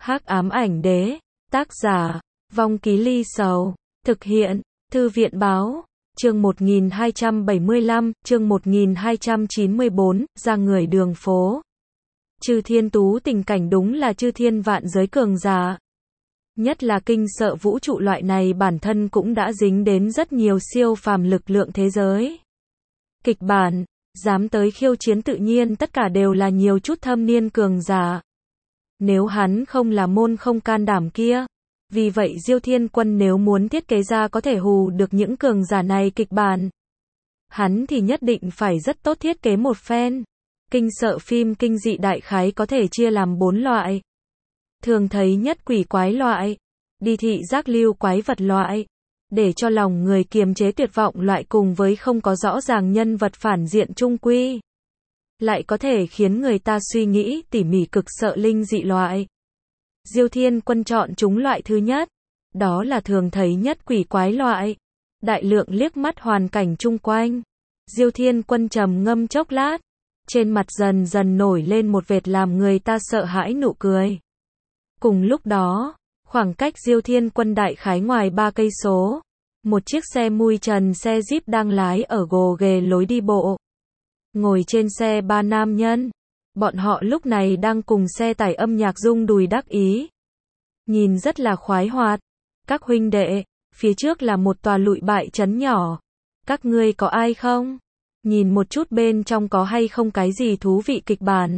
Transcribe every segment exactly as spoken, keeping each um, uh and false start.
Hắc ám ảnh đế, tác giả, Vong Ký Ly Sầu, thực hiện, Thư viện báo, chương một nghìn hai trăm bảy mươi lăm, chương một nghìn hai trăm chín mươi bốn, ra người đường phố. Chư thiên tú tình cảnh đúng là chư thiên vạn giới cường giả. Nhất là kinh sợ vũ trụ loại này bản thân cũng đã dính đến rất nhiều siêu phàm lực lượng thế giới. Kịch bản, dám tới khiêu chiến tự nhiên tất cả đều là nhiều chút thâm niên cường giả. Nếu hắn không là môn không can đảm kia. Vì vậy Diêu Thiên Quân nếu muốn thiết kế ra có thể hù được những cường giả này kịch bản, hắn thì nhất định phải rất tốt thiết kế một phen. Kinh sợ phim kinh dị đại khái có thể chia làm bốn loại. Thường thấy nhất quỷ quái loại, đi thị giác lưu quái vật loại, để cho lòng người kiềm chế tuyệt vọng loại cùng với không có rõ ràng nhân vật phản diện trung quy. Lại có thể khiến người ta suy nghĩ tỉ mỉ cực sợ linh dị loại. Diêu Thiên Quân chọn chúng loại thứ nhất, đó là thường thấy nhất quỷ quái loại. Đại lượng liếc mắt hoàn cảnh chung quanh. Diêu Thiên Quân trầm ngâm chốc lát, trên mặt dần dần nổi lên một vệt làm người ta sợ hãi nụ cười. Cùng lúc đó, khoảng cách Diêu Thiên Quân đại khái ngoài ba cây số, một chiếc xe mui trần xe Jeep đang lái ở gồ ghề lối đi bộ. Ngồi trên xe ba nam nhân. Bọn họ lúc này đang cùng xe tải âm nhạc rung đùi đắc ý. Nhìn rất là khoái hoạt. Các huynh đệ, phía trước là một tòa lụi bại trấn nhỏ. Các ngươi có ai không? Nhìn một chút bên trong có hay không cái gì thú vị kịch bản.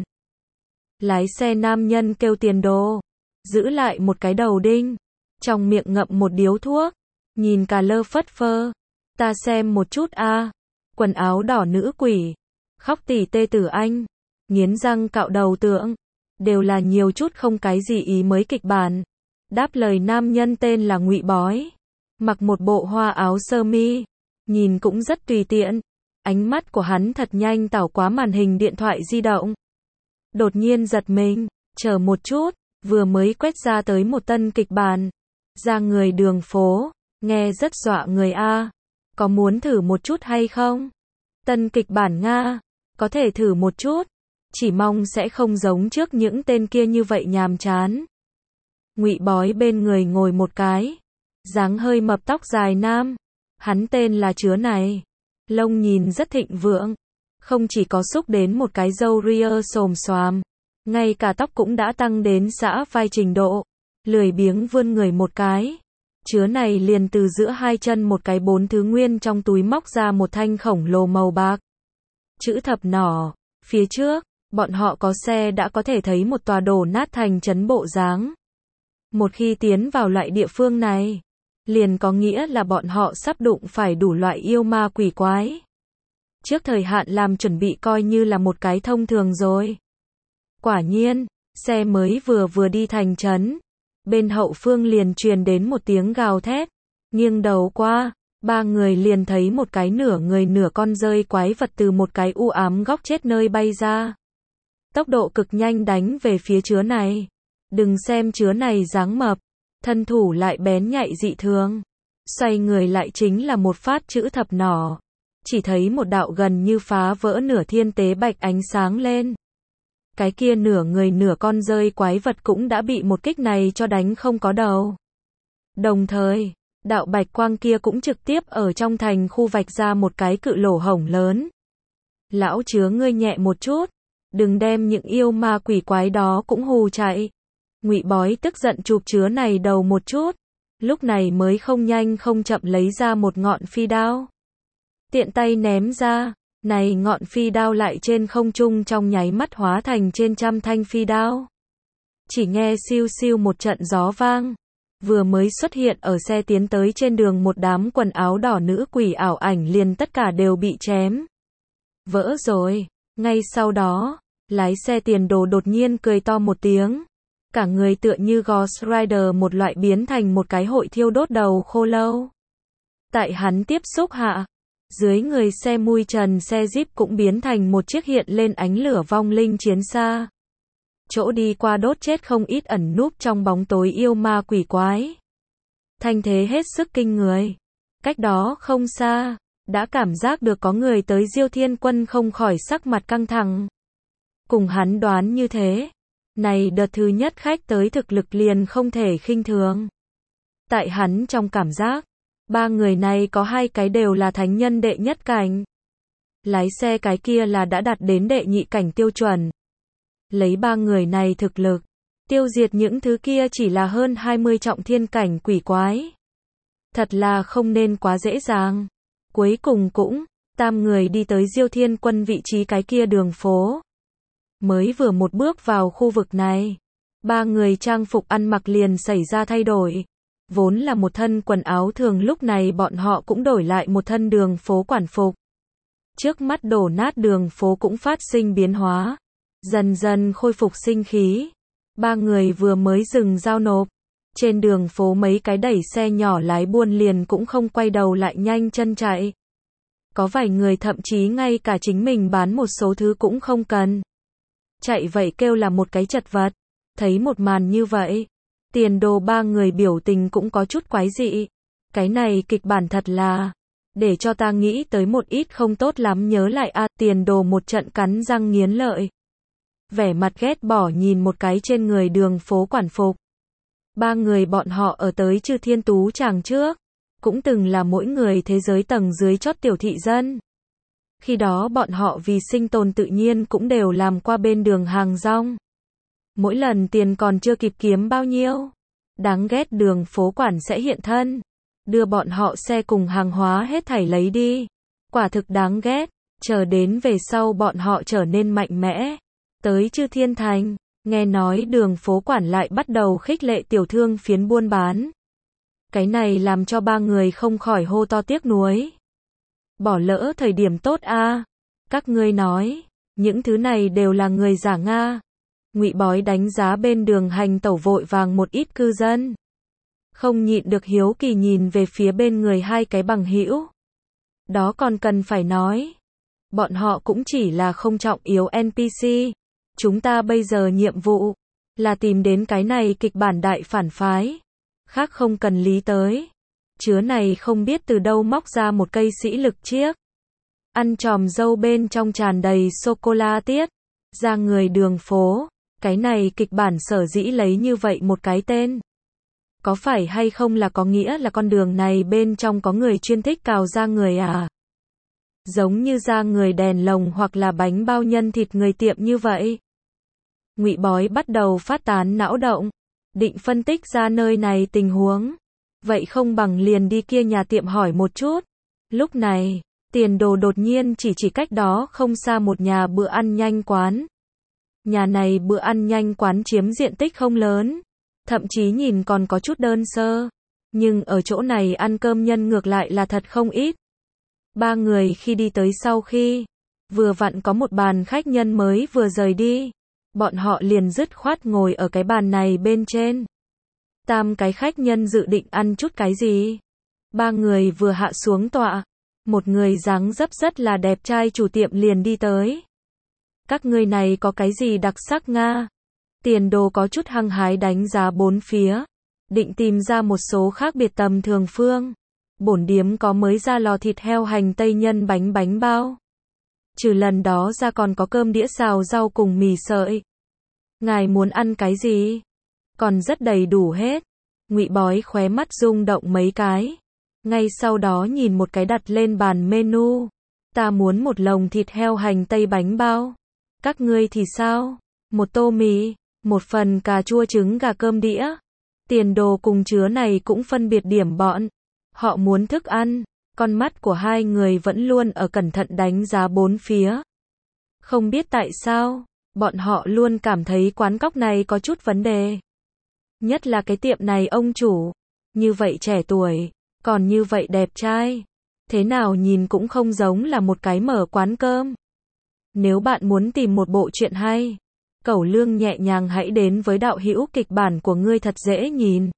Lái xe nam nhân kêu tiền đồ. Giữ lại một cái đầu đinh. Trong miệng ngậm một điếu thuốc. Nhìn cà lơ phất phơ. Ta xem một chút a. Quần áo đỏ nữ quỷ. Khóc tỉ tê tử anh. Nghiến răng cạo đầu tượng, đều là nhiều chút không cái gì ý mới kịch bản. Đáp lời nam nhân tên là Ngụy Bói, mặc một bộ hoa áo sơ mi, nhìn cũng rất tùy tiện. Ánh mắt của hắn thật nhanh tảo quá màn hình điện thoại di động. Đột nhiên giật mình, chờ một chút, vừa mới quét ra tới một tân kịch bản. Ra người đường phố, nghe rất dọa người a. Có muốn thử một chút hay không? Tân kịch bản Nga, có thể thử một chút. Chỉ mong sẽ không giống trước những tên kia như vậy nhàm chán. Ngụy Bói bên người ngồi một cái, dáng hơi mập tóc dài nam. Hắn tên là Chứa này. Lông nhìn rất thịnh vượng. Không chỉ có xúc đến một cái râu ria xồm xoàm, ngay cả tóc cũng đã tăng đến xã vai trình độ. Lười biếng vươn người một cái. Chứa này liền từ giữa hai chân một cái bốn thứ nguyên trong túi móc ra một thanh khổng lồ màu bạc. Chữ thập nỏ. Phía trước, bọn họ có xe đã có thể thấy một tòa đổ nát thành trấn bộ dáng. Một khi tiến vào loại địa phương này, liền có nghĩa là bọn họ sắp đụng phải đủ loại yêu ma quỷ quái. Trước thời hạn làm chuẩn bị coi như là một cái thông thường rồi. Quả nhiên, xe mới vừa vừa đi thành trấn, bên hậu phương liền truyền đến một tiếng gào thét. Nghiêng đầu qua, ba người liền thấy một cái nửa người nửa con rơi quái vật từ một cái u ám góc chết nơi bay ra. Tốc độ cực nhanh đánh về phía Chứa này. Đừng xem Chứa này dáng mập, thân thủ lại bén nhạy dị thường. Xoay người lại chính là một phát chữ thập nỏ. Chỉ thấy một đạo gần như phá vỡ nửa thiên tế bạch ánh sáng lên. Cái kia nửa người nửa con rơi quái vật cũng đã bị một kích này cho đánh không có đầu. Đồng thời, đạo bạch quang kia cũng trực tiếp ở trong thành khu vạch ra một cái cự lỗ hổng lớn. Lão Chứa ngươi nhẹ một chút. Đừng đem những yêu ma quỷ quái đó cũng hù chạy. Ngụy Bói tức giận chụp Chứa này đầu một chút. Lúc này mới không nhanh không chậm lấy ra một ngọn phi đao. Tiện tay ném ra. Này ngọn phi đao lại trên không trung trong nháy mắt hóa thành trên trăm thanh phi đao. Chỉ nghe siêu siêu một trận gió vang. Vừa mới xuất hiện ở xe tiến tới trên đường một đám quần áo đỏ nữ quỷ ảo ảnh liền tất cả đều bị chém. Vỡ rồi. Ngay sau đó, lái xe tiền đồ đột nhiên cười to một tiếng. Cả người tựa như Ghost Rider một loại biến thành một cái hội thiêu đốt đầu khô lâu. Tại hắn tiếp xúc hạ, dưới người xe mui trần xe Jeep cũng biến thành một chiếc hiện lên ánh lửa vong linh chiến xa. Chỗ đi qua đốt chết không ít ẩn núp trong bóng tối yêu ma quỷ quái. Thanh thế hết sức kinh người. Cách đó không xa, đã cảm giác được có người tới. Diêu Thiên Quân không khỏi sắc mặt căng thẳng. Cùng hắn đoán như thế, Này đợt thứ nhất khách tới thực lực liền không thể khinh thường. Tại hắn trong cảm giác, ba người này có hai cái đều là thánh nhân đệ nhất cảnh. Lái xe cái kia là đã đạt đến đệ nhị cảnh tiêu chuẩn. Lấy ba người này thực lực, tiêu diệt những thứ kia chỉ là hơn hai mươi trọng thiên cảnh quỷ quái. Thật là không nên quá dễ dàng. Cuối cùng cũng, tam người đi tới Diêu Thiên Quân vị trí cái kia đường phố. Mới vừa một bước vào khu vực này, ba người trang phục ăn mặc liền xảy ra thay đổi. Vốn là một thân quần áo thường lúc này bọn họ cũng đổi lại một thân đường phố quản phục. Trước mắt đổ nát đường phố cũng phát sinh biến hóa, dần dần khôi phục sinh khí. Ba người vừa mới dừng giao nộp, trên đường phố mấy cái đẩy xe nhỏ lái buôn liền cũng không quay đầu lại nhanh chân chạy. Có vài người thậm chí ngay cả chính mình bán một số thứ cũng không cần. Chạy vậy kêu là một cái chật vật. Thấy một màn như vậy, Tiền Đồ ba người biểu tình cũng có chút quái dị. Cái này kịch bản thật là, để cho ta nghĩ tới một ít không tốt lắm nhớ lại a. À, Tiền Đồ một trận cắn răng nghiến lợi. Vẻ mặt ghét bỏ nhìn một cái trên người đường phố quản phục. Ba người bọn họ ở tới Chư Thiên Tú Tràng trước, cũng từng là mỗi người thế giới tầng dưới chót tiểu thị dân. Khi đó bọn họ vì sinh tồn tự nhiên cũng đều làm qua bên đường hàng rong. Mỗi lần tiền còn chưa kịp kiếm bao nhiêu, đáng ghét đường phố quản sẽ hiện thân, đưa bọn họ xe cùng hàng hóa hết thảy lấy đi. Quả thực đáng ghét. Chờ đến về sau bọn họ trở nên mạnh mẽ, tới Chư Thiên Thành, nghe nói đường phố quản lại bắt đầu khích lệ tiểu thương phiến buôn bán. Cái này làm cho ba người không khỏi hô to tiếc nuối. Bỏ lỡ thời điểm tốt a. À. Các ngươi nói, những thứ này đều là người giả Nga. Ngụy Bói đánh giá bên đường hành tẩu vội vàng một ít cư dân. Không nhịn được hiếu kỳ nhìn về phía bên người hai cái bằng hữu. Đó còn cần phải nói. Bọn họ cũng chỉ là không trọng yếu en pê xê. Chúng ta bây giờ nhiệm vụ là tìm đến cái này kịch bản đại phản phái. Khác không cần lý tới. Chứa này không biết từ đâu móc ra một cây sĩ lực chiếc. Ăn tròm dâu bên trong tràn đầy sô-cô-la tiết. Ra người đường phố. Cái này kịch bản sở dĩ lấy như vậy một cái tên. Có phải hay không là có nghĩa là con đường này bên trong có người chuyên thích cào da người à? Giống như da người đèn lồng hoặc là bánh bao nhân thịt người tiệm như vậy. Ngụy Bói bắt đầu phát tán não động, định phân tích ra nơi này tình huống. Vậy không bằng liền đi kia nhà tiệm hỏi một chút. Lúc này, Tiền Đồ đột nhiên chỉ chỉ cách đó không xa một nhà bữa ăn nhanh quán. Nhà này bữa ăn nhanh quán chiếm diện tích không lớn, thậm chí nhìn còn có chút đơn sơ. Nhưng ở chỗ này ăn cơm nhân ngược lại là thật không ít. Ba người khi đi tới sau khi, vừa vặn có một bàn khách nhân mới vừa rời đi. Bọn họ liền dứt khoát ngồi ở cái bàn này bên trên. Tam cái khách nhân dự định ăn chút cái gì. Ba người vừa hạ xuống tọa, một người dáng dấp rất là đẹp trai chủ tiệm liền đi tới. Các ngươi này có cái gì đặc sắc Nga? Tiền Đồ có chút hăng hái đánh giá bốn phía, định tìm ra một số khác biệt tầm thường phương. Bổn điếm có mới ra lò thịt heo hành tây nhân bánh bánh bao. Trừ lần đó ra còn có cơm đĩa xào rau cùng mì sợi. Ngài muốn ăn cái gì? Còn rất đầy đủ hết. Ngụy Bói khóe mắt rung động mấy cái. Ngay sau đó nhìn một cái đặt lên bàn menu. Ta muốn một lồng thịt heo hành tây bánh bao. Các ngươi thì sao? Một tô mì, một phần cà chua trứng gà cơm đĩa. Tiền Đồ cùng Chứa này cũng phân biệt điểm bọn. Họ muốn thức ăn. Con mắt của hai người vẫn luôn ở cẩn thận đánh giá bốn phía. Không biết tại sao, bọn họ luôn cảm thấy quán cóc này có chút vấn đề. Nhất là cái tiệm này ông chủ. Như vậy trẻ tuổi, còn như vậy đẹp trai. Thế nào nhìn cũng không giống là một cái mở quán cơm. Nếu bạn muốn tìm một bộ truyện hay, Cẩu Lương nhẹ nhàng hãy đến với đạo hữu kịch bản của ngươi thật dễ nhìn.